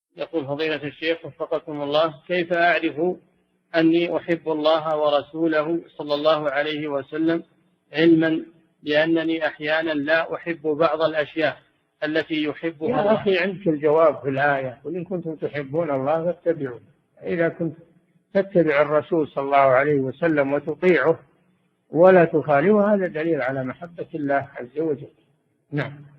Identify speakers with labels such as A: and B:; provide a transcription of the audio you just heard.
A: يقول فضيلة الشيخ وفقكم الله: كيف أعرف أني أحب الله ورسوله صلى الله عليه وسلم، علما بأنني أحيانا لا أحب بعض الأشياء التي يحبها
B: يا
A: الله؟
B: أخي عندك الجواب في الآية: قل إن كنتم تحبون الله فاتبعوا. إذا كنت تتبع الرسول صلى الله عليه وسلم وتطيعه ولا تخالفه، هذا دليل على محبة الله عز وجل. نعم.